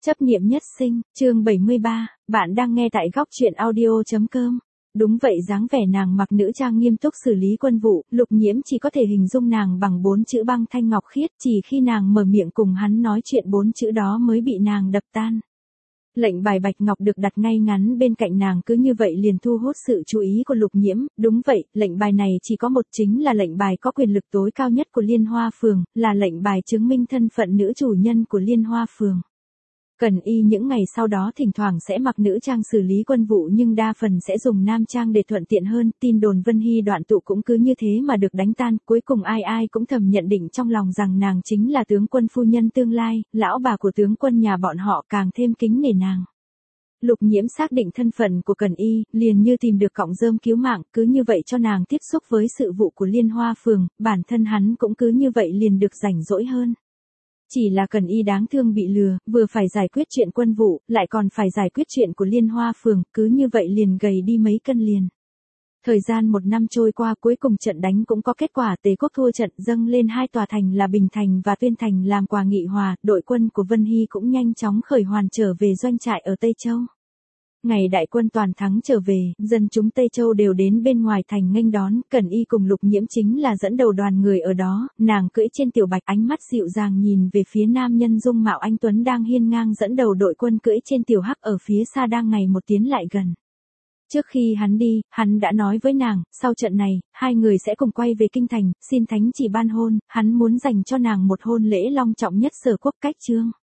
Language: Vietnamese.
Chấp niệm nhất sinh, chương 73, bạn đang nghe tại góc truyện audio.com. Đúng vậy, dáng vẻ nàng mặc nữ trang nghiêm túc xử lý quân vụ, Lục Nhiễm chỉ có thể hình dung nàng bằng 4 chữ băng thanh ngọc khiết, chỉ khi nàng mở miệng cùng hắn nói chuyện 4 chữ đó mới bị nàng đập tan. Lệnh bài bạch ngọc được đặt ngay ngắn bên cạnh nàng cứ như vậy liền thu hút sự chú ý của Lục Nhiễm, đúng vậy, lệnh bài này chỉ có một, chính là lệnh bài có quyền lực tối cao nhất của Liên Hoa Phường, là lệnh bài chứng minh thân phận nữ chủ nhân của Liên Hoa Phường. Cần Y những ngày sau đó thỉnh thoảng sẽ mặc nữ trang xử lý quân vụ nhưng đa phần sẽ dùng nam trang để thuận tiện hơn, tin đồn Vân Hy đoạn tụ cũng cứ như thế mà được đánh tan, cuối cùng ai ai cũng thầm nhận định trong lòng rằng nàng chính là tướng quân phu nhân tương lai, lão bà của tướng quân nhà bọn họ càng thêm kính nể nàng. Lục Nhiễm xác định thân phận của Cần Y, liền như tìm được cọng rơm cứu mạng, cứ như vậy cho nàng tiếp xúc với sự vụ của Liên Hoa Phường, bản thân hắn cũng cứ như vậy liền được rảnh rỗi hơn. Chỉ là Cần Y đáng thương bị lừa, vừa phải giải quyết chuyện quân vụ, lại còn phải giải quyết chuyện của Liên Hoa Phường, cứ như vậy liền gầy đi mấy cân liền. Thời gian 1 năm trôi qua, cuối cùng trận đánh cũng có kết quả, Tề quốc thua trận, dâng lên 2 tòa thành là Bình Thành và Tuyên Thành làm quà nghị hòa, đội quân của Vân Hy cũng nhanh chóng khởi hoàn trở về doanh trại ở Tây Châu. Ngày đại quân toàn thắng trở về, dân chúng Tây Châu đều đến bên ngoài thành nghênh đón, Cần Y cùng Lục Nhiễm chính là dẫn đầu đoàn người ở đó, nàng cưỡi trên tiểu bạch, ánh mắt dịu dàng nhìn về phía nam nhân dung mạo anh tuấn đang hiên ngang dẫn đầu đội quân cưỡi trên tiểu hắc ở phía xa đang ngày một tiến lại gần. Trước khi hắn đi, hắn đã nói với nàng, sau trận này, hai người sẽ cùng quay về kinh thành, xin thánh chỉ ban hôn, hắn muốn dành cho nàng một hôn lễ long trọng nhất Sở quốc cách trương.